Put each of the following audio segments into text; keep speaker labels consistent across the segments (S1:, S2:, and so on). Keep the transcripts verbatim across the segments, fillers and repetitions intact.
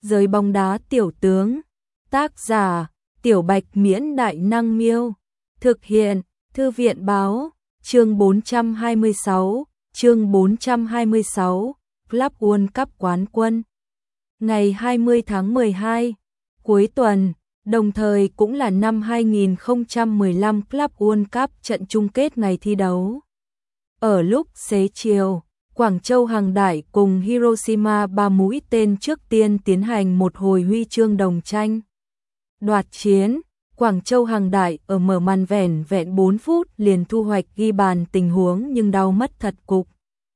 S1: Giới bóng đá tiểu tướng. Tác giả: Tiểu Bạch Miễn Đại Năng Miêu. Thực hiện: Thư viện Báo. Chương bốn trăm hai mươi sáu. Chương bốn trăm hai mươi sáu. Club World Cup quán quân. Ngày hai mươi tháng mười hai, cuối tuần, đồng thời cũng là năm hai nghìn không trăm mười lăm Club World Cup trận chung kết ngày thi đấu. Ở lúc xế chiều, Quảng Châu Hàng Đại cùng Hiroshima ba mũi tên trước tiên tiến hành một hồi huy chương đồng tranh. Đoạt chiến, Quảng Châu Hàng Đại ở mở màn vẻn vẹn bốn phút liền thu hoạch ghi bàn tình huống nhưng đau mất thật cục.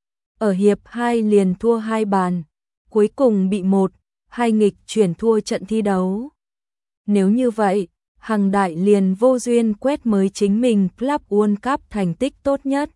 S1: Ở hiệp hai liền thua hai bàn, cuối cùng bị một, hai nghịch chuyển thua trận thi đấu. Nếu như vậy, Hàng Đại liền vô duyên quét mới chính mình Club World Cup thành tích tốt nhất.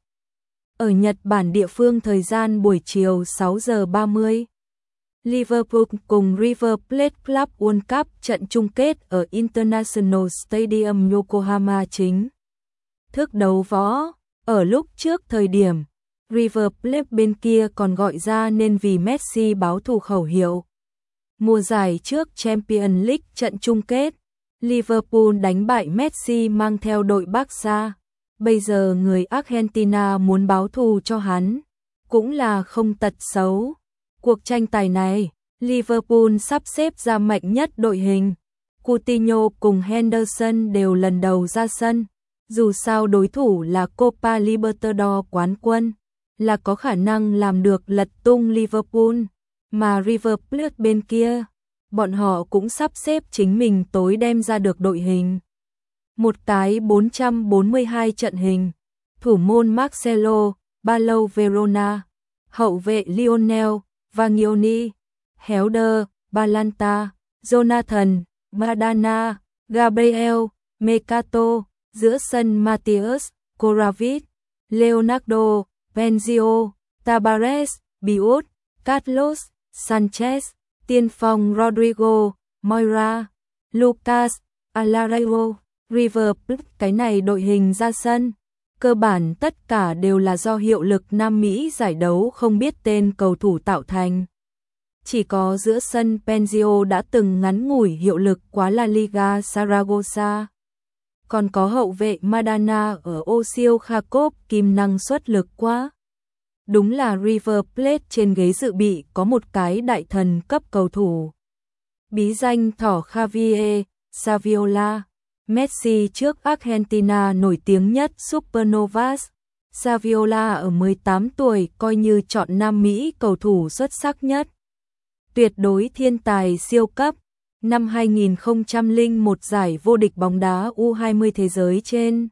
S1: Ở Nhật Bản địa phương thời gian buổi chiều sáu giờ ba mươi, Liverpool cùng River Plate Club World Cup trận chung kết ở International Stadium Yokohama chính thức đấu võ. Ở lúc trước thời điểm, River Plate bên kia còn gọi ra nên vì Messi báo thù khẩu hiệu. Mùa giải trước Champions League trận chung kết, Liverpool đánh bại Messi mang theo đội Barca. Bây giờ người Argentina muốn báo thù cho hắn, cũng là không tật xấu. Cuộc tranh tài này, Liverpool sắp xếp ra mạnh nhất đội hình. Coutinho cùng Henderson đều lần đầu ra sân. Dù sao đối thủ là Copa Libertadores quán quân, là có khả năng làm được lật tung Liverpool. Mà River Plate bên kia, bọn họ cũng sắp xếp chính mình tối đem ra được đội hình. Một cái bốn trăm bốn mươi hai trận hình, thủ môn Marcelo, Paulo Verona, hậu vệ Lionel, Vagioni, Helder, Balanta, Jonathan, Madana, Gabriel, Mercato, giữa sân Matheus, Kovacic, Leonardo, Benzio, Tavares, Biot, Carlos, Sanchez, tiên phong Rodrigo, Moura, Lucas, Alaraio. River Plate cái này đội hình ra sân, cơ bản tất cả đều là do hiệu lực Nam Mỹ giải đấu không biết tên cầu thủ tạo thành. Chỉ có giữa sân Benzio đã từng ngắn ngủi hiệu lực quá La Liga Saragossa. Còn có hậu vệ Madana ở Osil Kharkov kim năng suất lực quá. Đúng là River Plate trên ghế dự bị có một cái đại thần cấp cầu thủ. Bí danh thỏ Javier Saviola. Messi trước Argentina nổi tiếng nhất Supernovas. Saviola ở mười tám tuổi coi như chọn Nam Mỹ cầu thủ xuất sắc nhất. Tuyệt đối thiên tài siêu cấp. Năm hai nghìn không trăm lẻ một giải vô địch bóng đá U hai mươi thế giới trên,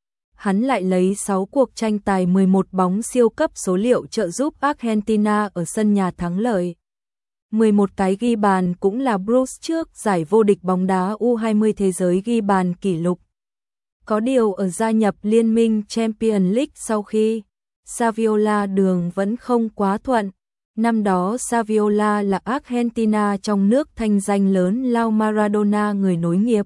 S1: hắn lại lấy sáu cuộc tranh tài mười một bóng siêu cấp số liệu trợ giúp Argentina ở sân nhà thắng lợi. mười một cái ghi bàn cũng là Bruce trước giải vô địch bóng đá U hai mươi thế giới ghi bàn kỷ lục. Có điều ở gia nhập liên minh Champions League sau khi, Saviola đường vẫn không quá thuận. Năm đó Saviola là Argentina trong nước thanh danh lớn lao Maradona người nối nghiệp.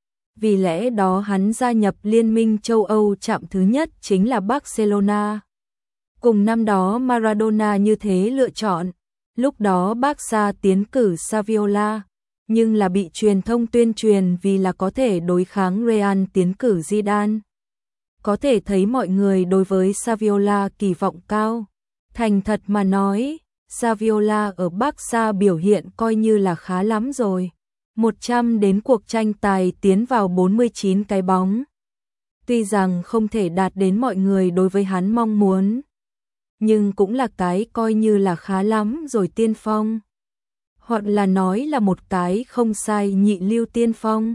S1: Vì lẽ đó hắn gia nhập liên minh châu Âu chạm thứ nhất chính là Barcelona. Cùng năm đó Maradona như thế lựa chọn. Lúc đó Barca tiến cử Saviola, nhưng là bị truyền thông tuyên truyền vì là có thể đối kháng Real tiến cử Zidane. Có thể thấy mọi người đối với Saviola kỳ vọng cao. Thành thật mà nói, Saviola ở Barca biểu hiện coi như là khá lắm rồi. một trăm đến cuộc tranh tài tiến vào bốn mươi chín cái bóng. Tuy rằng không thể đạt đến mọi người đối với hắn mong muốn, nhưng cũng là cái coi như là khá lắm rồi tiên phong. Hoặc là nói là một cái không sai nhị lưu tiên phong.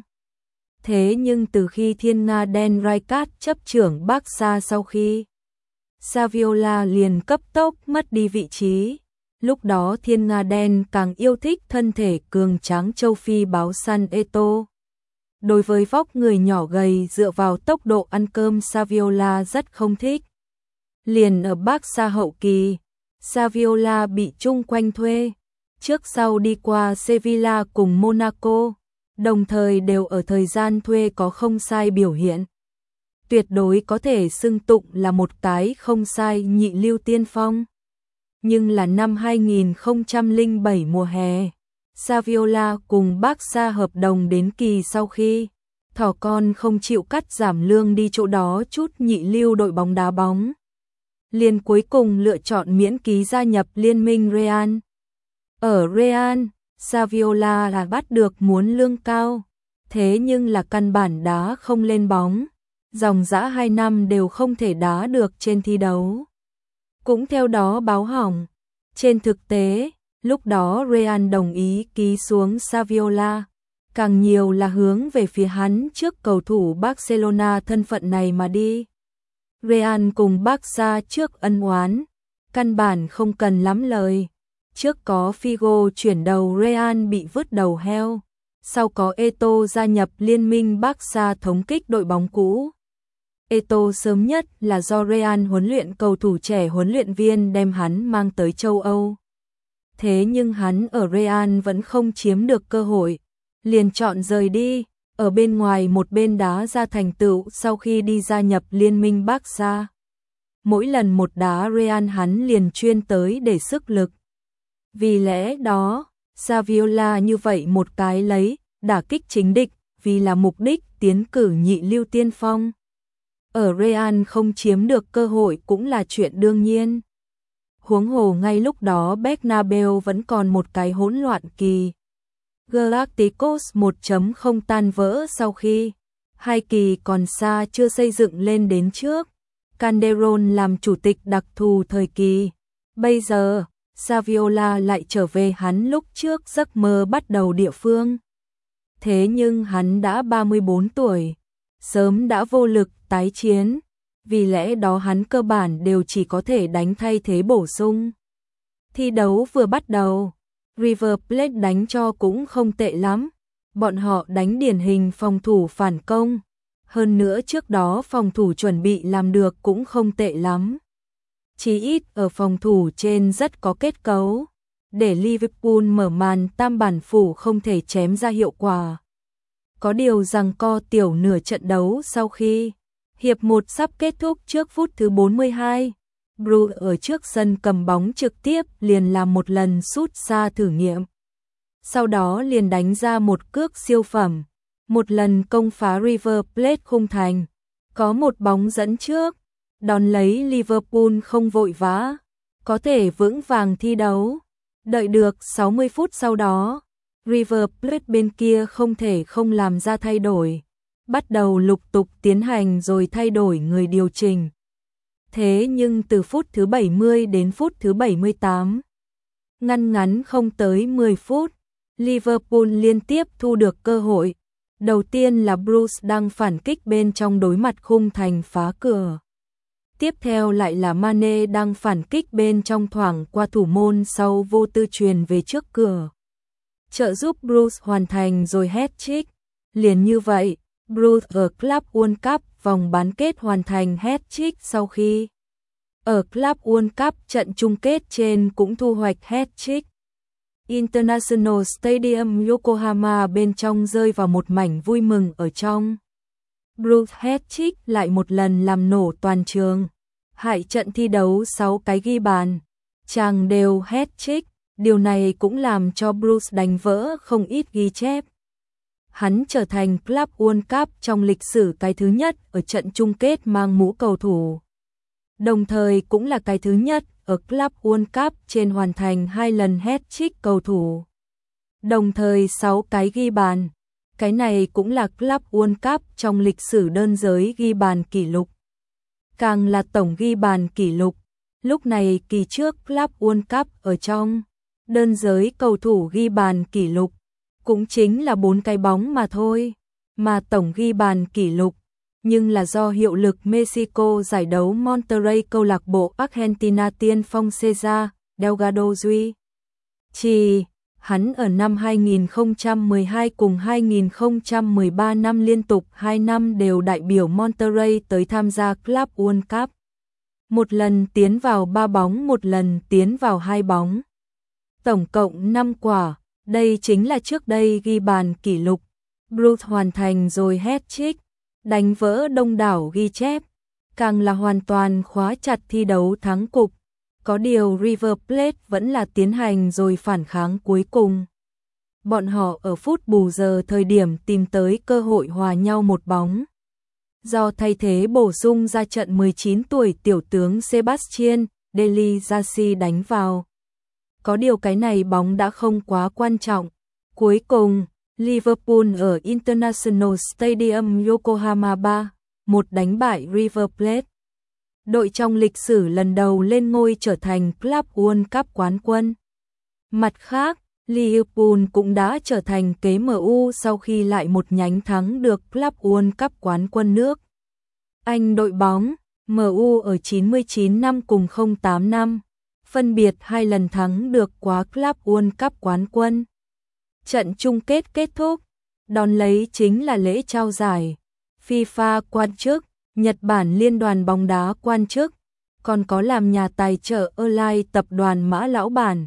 S1: Thế nhưng từ khi Thiên Nga đen Rijkaard chấp trưởng Barca sau khi, Saviola liền cấp tốc mất đi vị trí. Lúc đó Thiên Nga đen càng yêu thích thân thể cường tráng châu Phi báo San Eto. Đối với vóc người nhỏ gầy dựa vào tốc độ ăn cơm Saviola rất không thích. Liền ở Barca hậu kỳ, Saviola bị chung quanh thuê, trước sau đi qua Sevilla cùng Monaco, đồng thời đều ở thời gian thuê có không sai biểu hiện. Tuyệt đối có thể xưng tụng là một cái không sai nhị lưu tiên phong. Nhưng là năm hai nghìn không trăm lẻ bảy mùa hè, Saviola cùng Barca hợp đồng đến kỳ sau khi thỏ con không chịu cắt giảm lương đi chỗ đó chút nhị lưu đội bóng đá bóng. Liền cuối cùng lựa chọn miễn ký gia nhập liên minh Real. Ở Real, Saviola là bắt được muốn lương cao, thế nhưng là căn bản đá không lên bóng, dòng dã hai năm đều không thể đá được trên thi đấu. Cũng theo đó báo hỏng, trên thực tế, lúc đó Real đồng ý ký xuống Saviola, càng nhiều là hướng về phía hắn trước cầu thủ Barcelona thân phận này mà đi. Real cùng Barca trước ân oán, căn bản không cần lắm lời. Trước có Figo chuyển đầu Real bị vứt đầu heo, sau có Eto'o gia nhập liên minh Barca thống kích đội bóng cũ. Eto'o sớm nhất là do Real huấn luyện cầu thủ trẻ huấn luyện viên đem hắn mang tới châu Âu. Thế nhưng hắn ở Real vẫn không chiếm được cơ hội, liền chọn rời đi, ở bên ngoài một bên đá ra thành tựu sau khi đi gia nhập liên minh Barca. Mỗi lần một đá Real hắn liền chuyên tới để sức lực. Vì lẽ đó, Saviola như vậy một cái lấy, đả kích chính địch, vì là mục đích tiến cử nhị lưu tiên phong. Ở Real không chiếm được cơ hội cũng là chuyện đương nhiên. Huống hồ ngay lúc đó Bernabeu vẫn còn một cái hỗn loạn kỳ. Galacticos một chấm không tan vỡ sau khi hai kỳ còn xa chưa xây dựng lên đến trước. Calderón làm chủ tịch đặc thù thời kỳ. Bây giờ, Saviola lại trở về hắn lúc trước giấc mơ bắt đầu địa phương. Thế nhưng hắn đã ba mươi bốn tuổi, sớm đã vô lực tái chiến, vì lẽ đó hắn cơ bản đều chỉ có thể đánh thay thế bổ sung. Thi đấu vừa bắt đầu, River Plate đánh cho cũng không tệ lắm, bọn họ đánh điển hình phòng thủ phản công, hơn nữa trước đó phòng thủ chuẩn bị làm được cũng không tệ lắm. Chỉ ít ở phòng thủ trên rất có kết cấu, để Liverpool mở màn tam bản phủ không thể chém ra hiệu quả. Có điều rằng co tiểu nửa trận đấu sau khi hiệp một sắp kết thúc trước phút thứ bốn mươi hai, Bruce ở trước sân cầm bóng trực tiếp liền làm một lần sút xa thử nghiệm. Sau đó liền đánh ra một cước siêu phẩm, một lần công phá River Plate khung thành, có một bóng dẫn trước. Đón lấy Liverpool không vội vã, có thể vững vàng thi đấu. Đợi được sáu mươi phút sau đó, River Plate bên kia không thể không làm ra thay đổi, bắt đầu lục tục tiến hành rồi thay đổi người điều chỉnh. Thế nhưng từ phút thứ bảy mươi đến phút thứ bảy mươi tám, ngăn ngắn không tới mười phút, Liverpool liên tiếp thu được cơ hội. Đầu tiên là Bruce đang phản kích bên trong đối mặt khung thành phá cửa. Tiếp theo lại là Mane đang phản kích bên trong thoảng qua thủ môn sau vô tư truyền về trước cửa, trợ giúp Bruce hoàn thành rồi hat-trick. Liền như vậy, Bruce ở Club World Cup vòng bán kết hoàn thành hat-trick sau khi ở Club World Cup trận chung kết trên cũng thu hoạch hat-trick. International Stadium Yokohama bên trong rơi vào một mảnh vui mừng ở trong. Bruce hat-trick lại một lần làm nổ toàn trường. Hại trận thi đấu sáu cái ghi bàn, chàng đều hat-trick, điều này cũng làm cho Bruce đánh vỡ không ít ghi chép. Hắn trở thành Club World Cup trong lịch sử cái thứ nhất ở trận chung kết mang mũ cầu thủ. Đồng thời cũng là cái thứ nhất ở Club World Cup trên hoàn thành hai lần hat-trick cầu thủ. Đồng thời sáu cái ghi bàn. Cái này cũng là Club World Cup trong lịch sử đơn giới ghi bàn kỷ lục. Càng là tổng ghi bàn kỷ lục. Lúc này kỳ trước Club World Cup ở trong đơn giới cầu thủ ghi bàn kỷ lục cũng chính là bốn cái bóng mà thôi, mà tổng ghi bàn kỷ lục nhưng là do hiệu lực Mexico giải đấu Monterrey câu lạc bộ Argentina tiên phong César Delgado duy trì. Hắn ở năm hai nghìn không trăm mười hai cùng hai nghìn không trăm mười ba năm liên tục hai năm đều đại biểu Monterrey tới tham gia Club World Cup. Một lần tiến vào ba bóng, một lần tiến vào hai bóng. Tổng cộng năm quả, đây chính là trước đây ghi bàn kỷ lục. Bruce hoàn thành rồi hat-trick, đánh vỡ đông đảo ghi chép, càng là hoàn toàn khóa chặt thi đấu thắng cục. Có điều River Plate vẫn là tiến hành rồi phản kháng cuối cùng. bọn họ ở phút bù giờ thời điểm tìm tới cơ hội hòa nhau một bóng. Do thay thế bổ sung ra trận mười chín tuổi tiểu tướng Sebastian Deligassi đánh vào. Có điều cái này bóng đã không quá quan trọng. Cuối cùng, Liverpool ở International Stadium Yokohama ba một đánh bại River Plate. Đội trong lịch sử lần đầu lên ngôi trở thành Club World Cup quán quân. Mặt khác, Liverpool cũng đã trở thành kế em u sau khi lại một nhánh thắng được Club World Cup quán quân nước Anh. Đội bóng em u ở chín mươi chín năm cùng không tám năm, phân biệt hai lần thắng được quá Club World Cup quán quân. Trận chung kết kết thúc, đón lấy chính là lễ trao giải FIFA quan chức, Nhật Bản Liên đoàn bóng đá quan chức, còn có làm nhà tài trợ Airline tập đoàn Mã Lão Bản.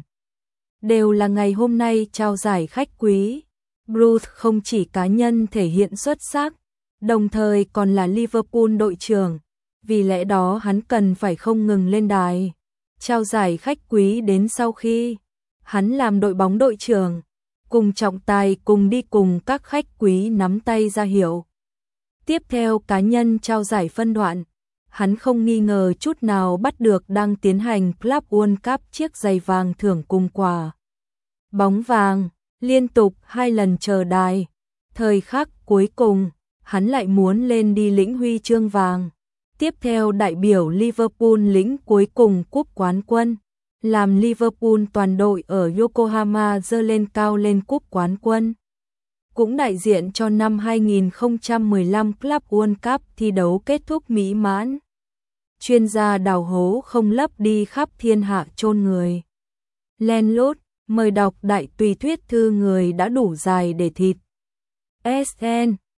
S1: Đều là ngày hôm nay trao giải khách quý. Bruce không chỉ cá nhân thể hiện xuất sắc, đồng thời còn là Liverpool đội trưởng, vì lẽ đó hắn cần phải không ngừng lên đài. Trao giải khách quý đến sau khi hắn làm đội bóng đội trưởng, cùng trọng tài cùng đi cùng các khách quý nắm tay ra hiệu. Tiếp theo cá nhân trao giải phân đoạn, hắn không nghi ngờ chút nào bắt được đang tiến hành Club World Cup chiếc giày vàng thưởng cùng quà bóng vàng, liên tục hai lần chờ đài. Thời khắc cuối cùng, hắn lại muốn lên đi lĩnh huy chương vàng. Tiếp theo đại biểu Liverpool lĩnh cuối cùng cúp quán quân, làm Liverpool toàn đội ở Yokohama giơ lên cao lên cúp quán quân. Cũng đại diện cho năm hai nghìn không trăm mười lăm Club World Cup thi đấu kết thúc mỹ mãn. Chuyên gia đào hố không lấp đi khắp thiên hạ chôn người. Len lút, mời đọc đại tùy thuyết thư người đã đủ dài để thịt. ét en